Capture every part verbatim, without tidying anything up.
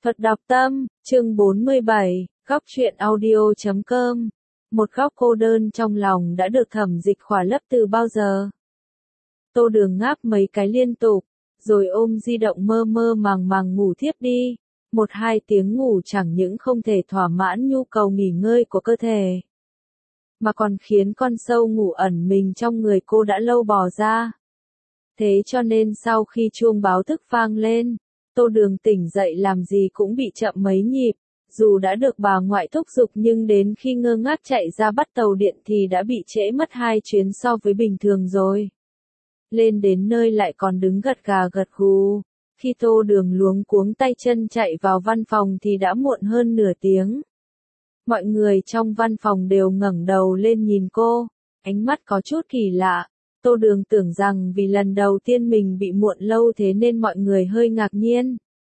Thuật đọc tâm, chương bốn mươi bảy, góc truyện audio chấm com. Một góc cô đơn trong lòng đã được Thẩm Dịch khỏa lấp từ bao giờ. Tô Đường ngáp mấy cái liên tục, rồi ôm di động mơ mơ màng màng ngủ thiếp đi. Một hai tiếng ngủ chẳng những không thể thỏa mãn nhu cầu nghỉ ngơi của cơ thể, mà còn khiến con sâu ngủ ẩn mình trong người cô đã lâu bò ra. Thế cho nên sau khi chuông báo thức vang lên, Tô Đường tỉnh dậy làm gì cũng bị chậm mấy nhịp, dù đã được bà ngoại thúc giục nhưng đến khi ngơ ngác chạy ra bắt tàu điện thì đã bị trễ mất hai chuyến so với bình thường rồi. Lên đến nơi lại còn đứng gật gà gật gù, khi Tô Đường luống cuống tay chân chạy vào văn phòng thì đã muộn hơn nửa tiếng. Mọi người trong văn phòng đều ngẩng đầu lên nhìn cô, ánh mắt có chút kỳ lạ. Tô Đường tưởng rằng vì lần đầu tiên mình bị muộn lâu thế nên mọi người hơi ngạc nhiên.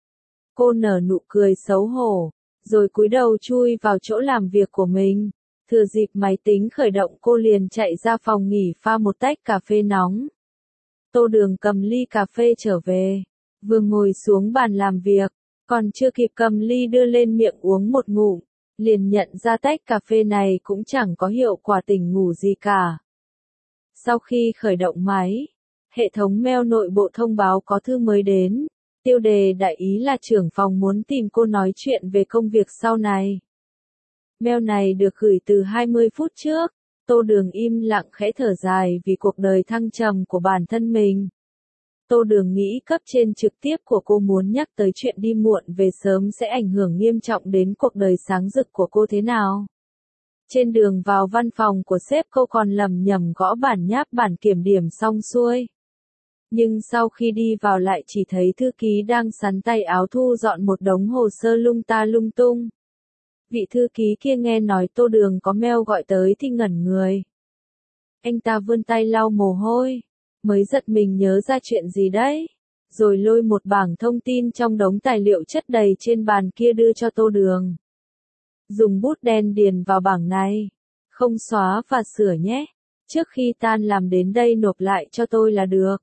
Cô nở nụ cười xấu hổ, rồi cúi đầu chui vào chỗ làm việc của mình. Thừa dịp máy tính khởi động cô liền chạy ra phòng nghỉ pha một tách cà phê nóng. Tô Đường cầm ly cà phê trở về, vừa ngồi xuống bàn làm việc, còn chưa kịp cầm ly đưa lên miệng uống một ngụm, liền nhận ra tách cà phê này cũng chẳng có hiệu quả tỉnh ngủ gì cả. Sau khi khởi động máy, hệ thống mail nội bộ thông báo có thư mới đến, tiêu đề đại ý là trưởng phòng muốn tìm cô nói chuyện về công việc sau này. Mail này được gửi từ hai mươi phút trước, Tô Đường im lặng khẽ thở dài vì cuộc đời thăng trầm của bản thân mình. Tô Đường nghĩ cấp trên trực tiếp của cô muốn nhắc tới chuyện đi muộn về sớm sẽ ảnh hưởng nghiêm trọng đến cuộc đời sáng rực của cô thế nào. Trên đường vào văn phòng của sếp cô còn lầm nhầm gõ bản nháp bản kiểm điểm xong xuôi. Nhưng sau khi đi vào lại chỉ thấy thư ký đang sắn tay áo thu dọn một đống hồ sơ lung ta lung tung. Vị thư ký kia nghe nói Tô Đường có mail gọi tới thì ngẩn người. Anh ta vươn tay lau mồ hôi, mới giật mình nhớ ra chuyện gì đấy, rồi lôi một bảng thông tin trong đống tài liệu chất đầy trên bàn kia đưa cho Tô Đường. Dùng bút đen điền vào bảng này, không xóa và sửa nhé, trước khi tan làm đến đây nộp lại cho tôi là được.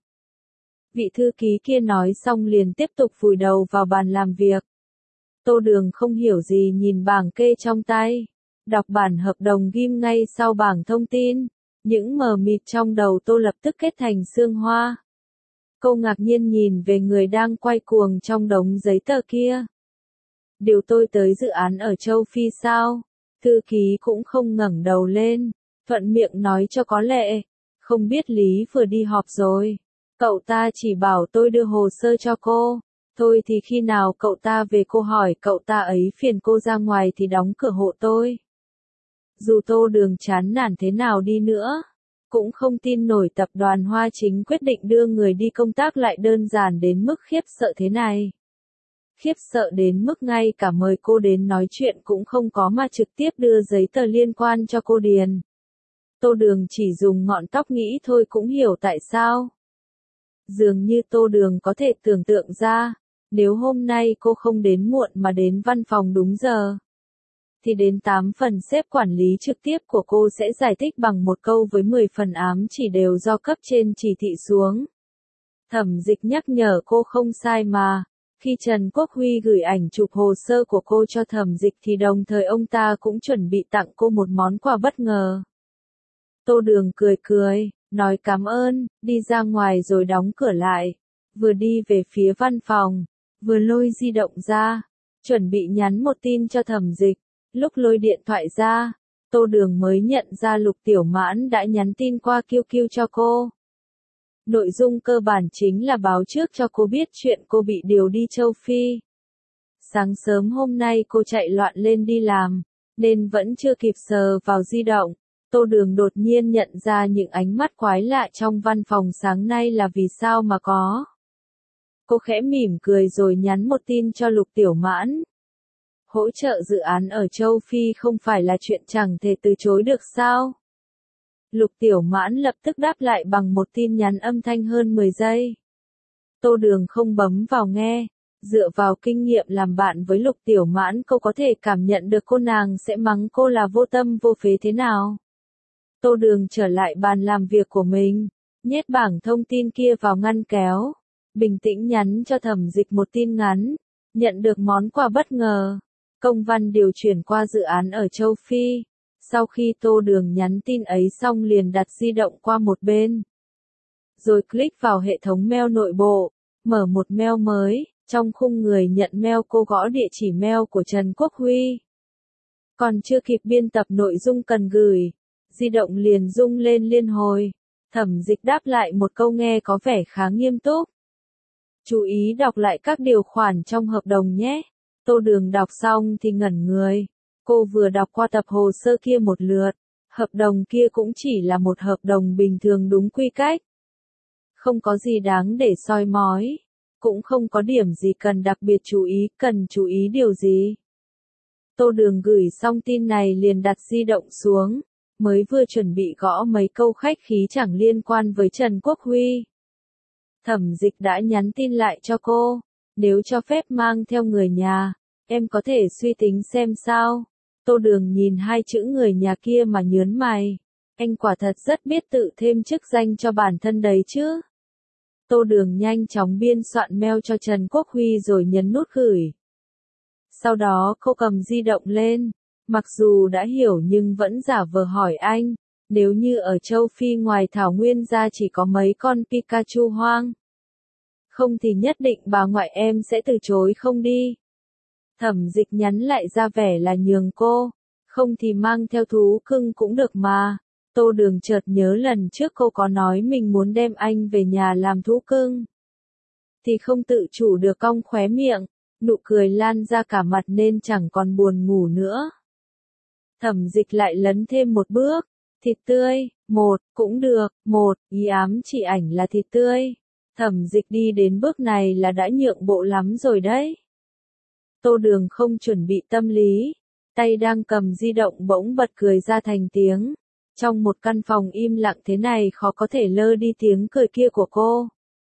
Vị thư ký kia nói xong liền tiếp tục vùi đầu vào bàn làm việc. Tô Đường không hiểu gì nhìn bảng kê trong tay, đọc bản hợp đồng ghim ngay sau bảng thông tin, những mờ mịt trong đầu Tô lập tức kết thành sương hoa. Cô ngạc nhiên nhìn về người đang quay cuồng trong đống giấy tờ kia. Điều tôi tới dự án ở châu Phi sao? Thư ký cũng không ngẩng đầu lên, thuận miệng nói cho có lệ, không biết Lý vừa đi họp rồi. Cậu ta chỉ bảo tôi đưa hồ sơ cho cô, thôi thì khi nào cậu ta về cô hỏi cậu ta ấy phiền cô ra ngoài thì đóng cửa hộ tôi. Dù Tô Đường chán nản thế nào đi nữa, cũng không tin nổi tập đoàn Hoa Chính quyết định đưa người đi công tác lại đơn giản đến mức khiếp sợ thế này. Khiếp sợ đến mức ngay cả mời cô đến nói chuyện cũng không có mà trực tiếp đưa giấy tờ liên quan cho cô điền. Tô Đường chỉ dùng ngọn tóc nghĩ thôi cũng hiểu tại sao. Dường như Tô Đường có thể tưởng tượng ra, nếu hôm nay cô không đến muộn mà đến văn phòng đúng giờ, thì đến tám phần sếp quản lý trực tiếp của cô sẽ giải thích bằng một câu với mười phần ám chỉ đều do cấp trên chỉ thị xuống. Thẩm Dịch nhắc nhở cô không sai mà. Khi Trần Quốc Huy gửi ảnh chụp hồ sơ của cô cho Thẩm Dịch thì đồng thời ông ta cũng chuẩn bị tặng cô một món quà bất ngờ. Tô Đường cười cười, nói cảm ơn, đi ra ngoài rồi đóng cửa lại. Vừa đi về phía văn phòng, vừa lôi di động ra, chuẩn bị nhắn một tin cho Thẩm Dịch. Lúc lôi điện thoại ra, Tô Đường mới nhận ra Lục Tiểu Mãn đã nhắn tin qua Q Q cho cô. Nội dung cơ bản chính là báo trước cho cô biết chuyện cô bị điều đi châu Phi. Sáng sớm hôm nay cô chạy loạn lên đi làm, nên vẫn chưa kịp sờ vào di động. Tô Đường đột nhiên nhận ra những ánh mắt quái lạ trong văn phòng sáng nay là vì sao mà có. Cô khẽ mỉm cười rồi nhắn một tin cho Lục Tiểu Mãn. Hỗ trợ dự án ở châu Phi không phải là chuyện chẳng thể từ chối được sao? Lục Tiểu Mãn lập tức đáp lại bằng một tin nhắn âm thanh hơn mười giây. Tô Đường không bấm vào nghe, dựa vào kinh nghiệm làm bạn với Lục Tiểu Mãn cô có thể cảm nhận được cô nàng sẽ mắng cô là vô tâm vô phế thế nào. Tô Đường trở lại bàn làm việc của mình, nhét bảng thông tin kia vào ngăn kéo, bình tĩnh nhắn cho Thẩm Dịch một tin ngắn, Nhận được món quà bất ngờ, công văn điều chuyển qua dự án ở châu Phi. Sau khi Tô Đường nhắn tin ấy xong liền đặt di động qua một bên. Rồi click vào hệ thống mail nội bộ, mở một mail mới, trong khung người nhận mail cô gõ địa chỉ mail của Trần Quốc Huy. Còn chưa kịp biên tập nội dung cần gửi, di động liền rung lên liên hồi. Thẩm Dịch đáp lại một câu nghe có vẻ khá nghiêm túc. Chú ý đọc lại các điều khoản trong hợp đồng nhé. Tô Đường đọc xong thì ngẩn người. Cô vừa đọc qua tập hồ sơ kia một lượt. Hợp đồng kia cũng chỉ là một hợp đồng bình thường đúng quy cách. Không có gì đáng để soi mói. Cũng không có điểm gì cần đặc biệt chú ý, cần chú ý điều gì. Tô Đường gửi xong tin này liền đặt di động xuống. Mới vừa chuẩn bị gõ mấy câu khách khí chẳng liên quan với Trần Quốc Huy. Thẩm Dịch đã nhắn tin lại cho cô. Nếu cho phép mang theo người nhà, em có thể suy tính xem sao. Tô Đường nhìn hai chữ người nhà kia mà nhớn mày. Anh quả thật rất biết tự thêm chức danh cho bản thân đấy chứ. Tô Đường nhanh chóng biên soạn mail cho Trần Quốc Huy rồi nhấn nút gửi. Sau đó cô cầm di động lên. Mặc dù đã hiểu nhưng vẫn giả vờ hỏi anh. Nếu như ở châu Phi ngoài thảo nguyên ra chỉ có mấy con Pikachu hoang. Không thì nhất định bà ngoại em sẽ từ chối không đi. Thẩm Dịch nhắn lại ra vẻ là nhường cô. Không thì mang theo thú cưng cũng được mà. Tô Đường chợt nhớ lần trước cô có nói mình muốn đem anh về nhà làm thú cưng. Thì không tự chủ được cong khóe miệng. Nụ cười lan ra cả mặt nên chẳng còn buồn ngủ nữa. Thẩm Dịch lại lấn thêm một bước. Thịt tươi, một, cũng được, một, ý ám chỉ ảnh là thịt tươi. Thẩm Dịch đi đến bước này là đã nhượng bộ lắm rồi đấy. Tô Đường không chuẩn bị tâm lý. Tay đang cầm di động bỗng bật cười ra thành tiếng. Trong một căn phòng im lặng thế này khó có thể lơ đi tiếng cười kia của cô.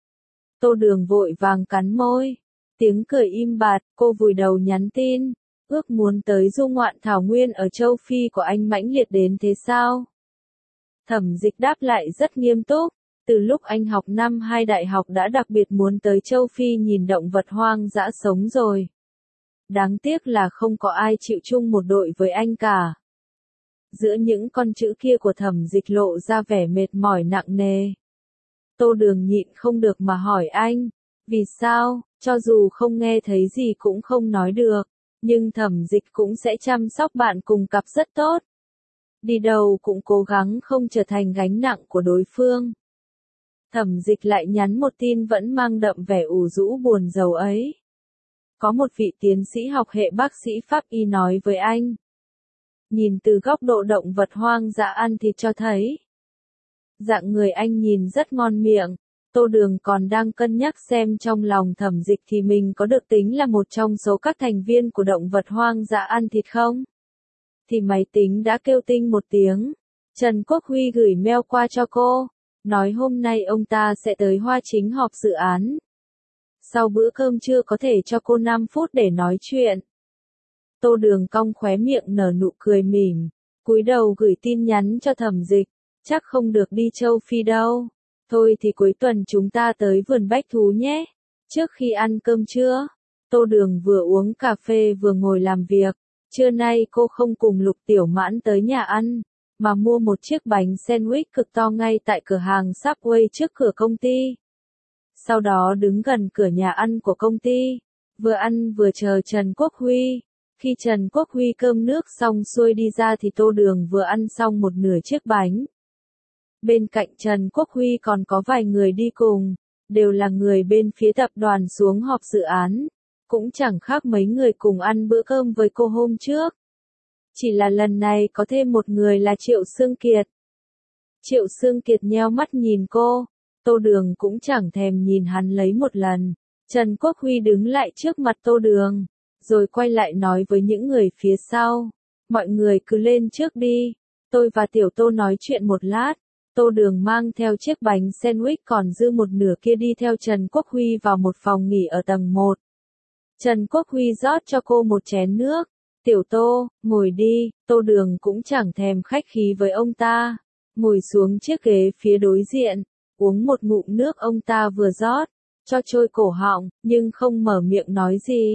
Tô Đường vội vàng cắn môi. Tiếng cười im bặt, cô vùi đầu nhắn tin. Ước muốn tới du ngoạn thảo nguyên ở châu Phi của anh mãnh liệt đến thế sao? Thẩm Dịch đáp lại rất nghiêm túc. Từ lúc anh học năm hai đại học đã đặc biệt muốn tới châu Phi nhìn động vật hoang dã sống rồi. Đáng tiếc là không có ai chịu chung một đội với anh cả. Giữa những con chữ kia của Thẩm Dịch lộ ra vẻ mệt mỏi nặng nề. Tô Đường nhịn không được mà hỏi anh. Vì sao, cho dù không nghe thấy gì cũng không nói được. Nhưng Thẩm Dịch cũng sẽ chăm sóc bạn cùng cặp rất tốt. Đi đâu cũng cố gắng không trở thành gánh nặng của đối phương. Thẩm Dịch lại nhắn một tin vẫn mang đậm vẻ ủ rũ buồn rầu ấy. Có một vị tiến sĩ học hệ bác sĩ pháp y nói với anh. Nhìn từ góc độ động vật hoang dã ăn thịt cho thấy. Dạng người anh nhìn rất ngon miệng. Tô Đường còn đang cân nhắc xem trong lòng Thẩm Dịch thì mình có được tính là một trong số các thành viên của động vật hoang dã ăn thịt không? Thì máy tính đã kêu tinh một tiếng. Trần Quốc Huy gửi mail qua cho cô. Nói hôm nay ông ta sẽ tới Hoa Chính họp dự án. Sau bữa cơm trưa có thể cho cô năm phút để nói chuyện. Tô Đường cong khóe miệng nở nụ cười mỉm. Cúi đầu gửi tin nhắn cho Thẩm Dịch. Chắc không được đi châu Phi đâu. Thôi thì cuối tuần chúng ta tới vườn bách thú nhé. Trước khi ăn cơm trưa, Tô Đường vừa uống cà phê vừa ngồi làm việc. Trưa nay cô không cùng Lục Tiểu Mãn tới nhà ăn, mà mua một chiếc bánh sandwich cực to ngay tại cửa hàng Subway trước cửa công ty. Sau đó đứng gần cửa nhà ăn của công ty, vừa ăn vừa chờ Trần Quốc Huy. Khi Trần Quốc Huy cơm nước xong xuôi đi ra thì Tô Đường vừa ăn xong một nửa chiếc bánh. Bên cạnh Trần Quốc Huy còn có vài người đi cùng, đều là người bên phía tập đoàn xuống họp dự án. Cũng chẳng khác mấy người cùng ăn bữa cơm với cô hôm trước. Chỉ là lần này có thêm một người là Triệu Sương Kiệt. Triệu Sương Kiệt nheo mắt nhìn cô, Tô Đường cũng chẳng thèm nhìn hắn lấy một lần. Trần Quốc Huy đứng lại trước mặt Tô Đường, rồi quay lại nói với những người phía sau. Mọi người cứ lên trước đi, tôi và Tiểu Tô nói chuyện một lát. Tô Đường mang theo chiếc bánh sandwich còn dư một nửa kia đi theo Trần Quốc Huy vào một phòng nghỉ ở tầng một. Trần Quốc Huy rót cho cô một chén nước. Tiểu Tô, ngồi đi. Tô Đường cũng chẳng thèm khách khí với ông ta. Ngồi xuống chiếc ghế phía đối diện. Uống một ngụm nước ông ta vừa rót. Cho trôi cổ họng, nhưng không mở miệng nói gì.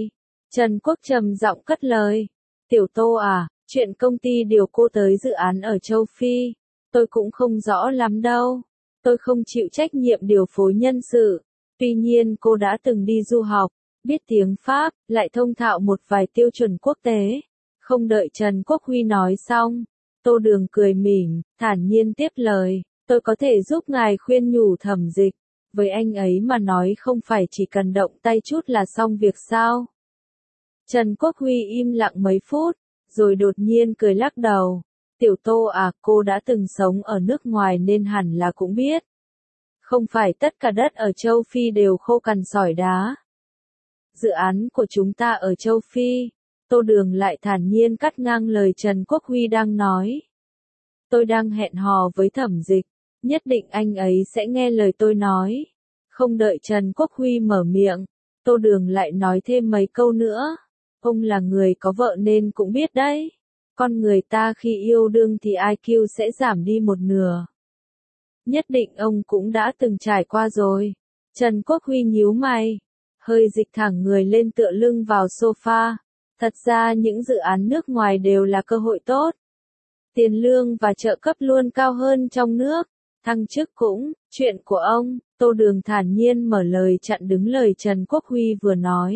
Trần Quốc trầm giọng cất lời. Tiểu Tô à, chuyện công ty điều cô tới dự án ở châu Phi, tôi cũng không rõ lắm đâu. Tôi không chịu trách nhiệm điều phối nhân sự. Tuy nhiên cô đã từng đi du học, biết tiếng Pháp, lại thông thạo một vài tiêu chuẩn quốc tế. Không đợi Trần Quốc Huy nói xong, Tô Đường cười mỉm, thản nhiên tiếp lời. Tôi có thể giúp ngài khuyên nhủ Thẩm Dịch. Với anh ấy mà nói không phải chỉ cần động tay chút là xong việc sao? Trần Quốc Huy im lặng mấy phút, rồi đột nhiên cười lắc đầu. Tiểu Tô à, cô đã từng sống ở nước ngoài nên hẳn là cũng biết. Không phải tất cả đất ở châu Phi đều khô cằn sỏi đá. Dự án của chúng ta ở châu Phi, Tô Đường lại thản nhiên cắt ngang lời Trần Quốc Huy đang nói. Tôi đang hẹn hò với Thẩm Dịch, nhất định anh ấy sẽ nghe lời tôi nói. Không đợi Trần Quốc Huy mở miệng, Tô Đường lại nói thêm mấy câu nữa. Ông là người có vợ nên cũng biết đấy. Con người ta khi yêu đương thì i kiu sẽ giảm đi một nửa. Nhất định ông cũng đã từng trải qua rồi. Trần Quốc Huy nhíu mày, hơi dịch thẳng người lên tựa lưng vào sofa. Thật ra những dự án nước ngoài đều là cơ hội tốt. Tiền lương và trợ cấp luôn cao hơn trong nước. Thăng chức cũng, chuyện của ông. Tô Đường thản nhiên mở lời chặn đứng lời Trần Quốc Huy vừa nói.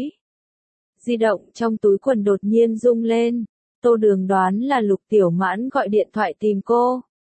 Di động trong túi quần đột nhiên rung lên. Tô Đường đoán là Lục Tiểu Mãn gọi điện thoại tìm cô.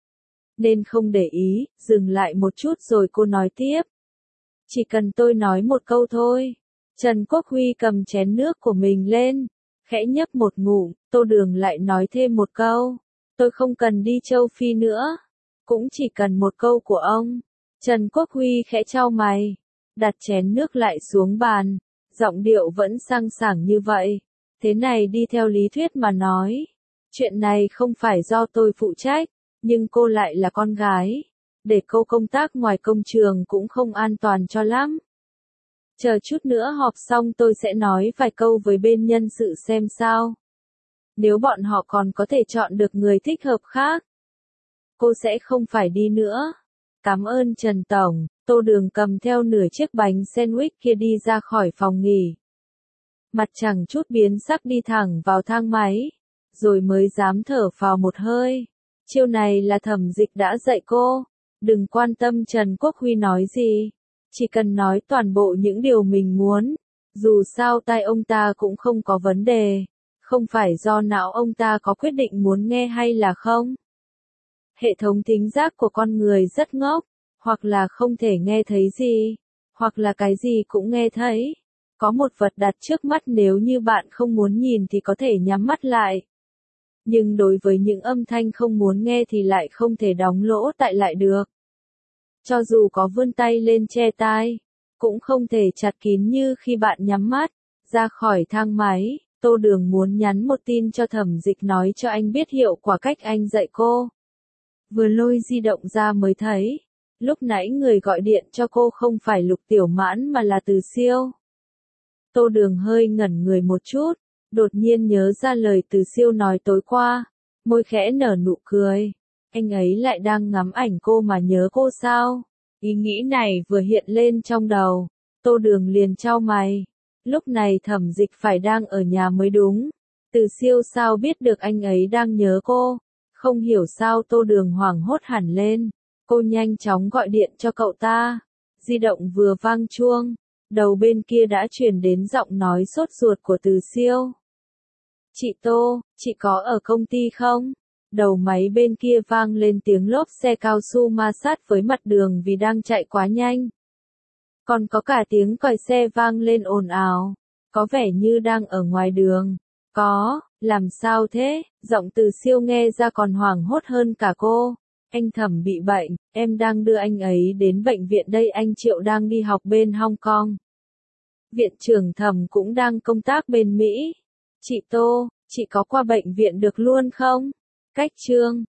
Nên không để ý, dừng lại một chút rồi cô nói tiếp. Chỉ cần tôi nói một câu thôi. Trần Quốc Huy cầm chén nước của mình lên, khẽ nhấp một ngụm. Tô Đường lại nói thêm một câu. Tôi không cần đi châu Phi nữa. Cũng chỉ cần một câu của ông. Trần Quốc Huy khẽ chau mày, đặt chén nước lại xuống bàn, giọng điệu vẫn sang sảng như vậy. Thế này đi theo lý thuyết mà nói, chuyện này không phải do tôi phụ trách, nhưng cô lại là con gái. Để cô công tác ngoài công trường cũng không an toàn cho lắm. Chờ chút nữa họp xong tôi sẽ nói vài câu với bên nhân sự xem sao. Nếu bọn họ còn có thể chọn được người thích hợp khác, cô sẽ không phải đi nữa. Cảm ơn Trần Tổng. Tô Đường cầm theo nửa chiếc bánh sandwich kia đi ra khỏi phòng nghỉ. Mặt chẳng chút biến sắc đi thẳng vào thang máy, rồi mới dám thở phào một hơi. Chiêu này là Thẩm Dịch đã dạy cô. Đừng quan tâm Trần Quốc Huy nói gì, chỉ cần nói toàn bộ những điều mình muốn. Dù sao tai ông ta cũng không có vấn đề, không phải do não ông ta có quyết định muốn nghe hay là không. Hệ thống thính giác của con người rất ngốc, hoặc là không thể nghe thấy gì, hoặc là cái gì cũng nghe thấy. Có một vật đặt trước mắt, nếu như bạn không muốn nhìn thì có thể nhắm mắt lại. Nhưng đối với những âm thanh không muốn nghe thì lại không thể đóng lỗ tại lại được. Cho dù có vươn tay lên che tai, cũng không thể chặt kín như khi bạn nhắm mắt. Ra khỏi thang máy, Tô Đường muốn nhắn một tin cho Thẩm Dịch nói cho anh biết hiệu quả cách anh dạy cô. Vừa lôi di động ra mới thấy, lúc nãy người gọi điện cho cô không phải Lục Tiểu Mãn mà là Từ Siêu. Tô Đường hơi ngẩn người một chút, đột nhiên nhớ ra lời Từ Siêu nói tối qua, môi khẽ nở nụ cười. Anh ấy lại đang ngắm ảnh cô mà nhớ cô sao? Ý nghĩ này vừa hiện lên trong đầu, Tô Đường liền chau mày. Lúc này Thẩm Dịch phải đang ở nhà mới đúng. Từ Siêu sao biết được anh ấy đang nhớ cô? Không hiểu sao Tô Đường hoảng hốt hẳn lên. Cô nhanh chóng gọi điện cho cậu ta. Di động vừa vang chuông, đầu bên kia đã truyền đến giọng nói sốt ruột của Từ Siêu. Chị Tô, chị có ở công ty không? Đầu máy bên kia vang lên tiếng lốp xe cao su ma sát với mặt đường vì đang chạy quá nhanh. Còn có cả tiếng còi xe vang lên ồn ào, có vẻ như đang ở ngoài đường. Có, làm sao thế? Giọng Từ Siêu nghe ra còn hoảng hốt hơn cả cô. Anh Thẩm bị bệnh, em đang đưa anh ấy đến bệnh viện đây, anh Triệu đang đi học bên Hong Kong. Viện trưởng Thẩm cũng đang công tác bên Mỹ. Chị Tô, chị có qua bệnh viện được luôn không? Cách chương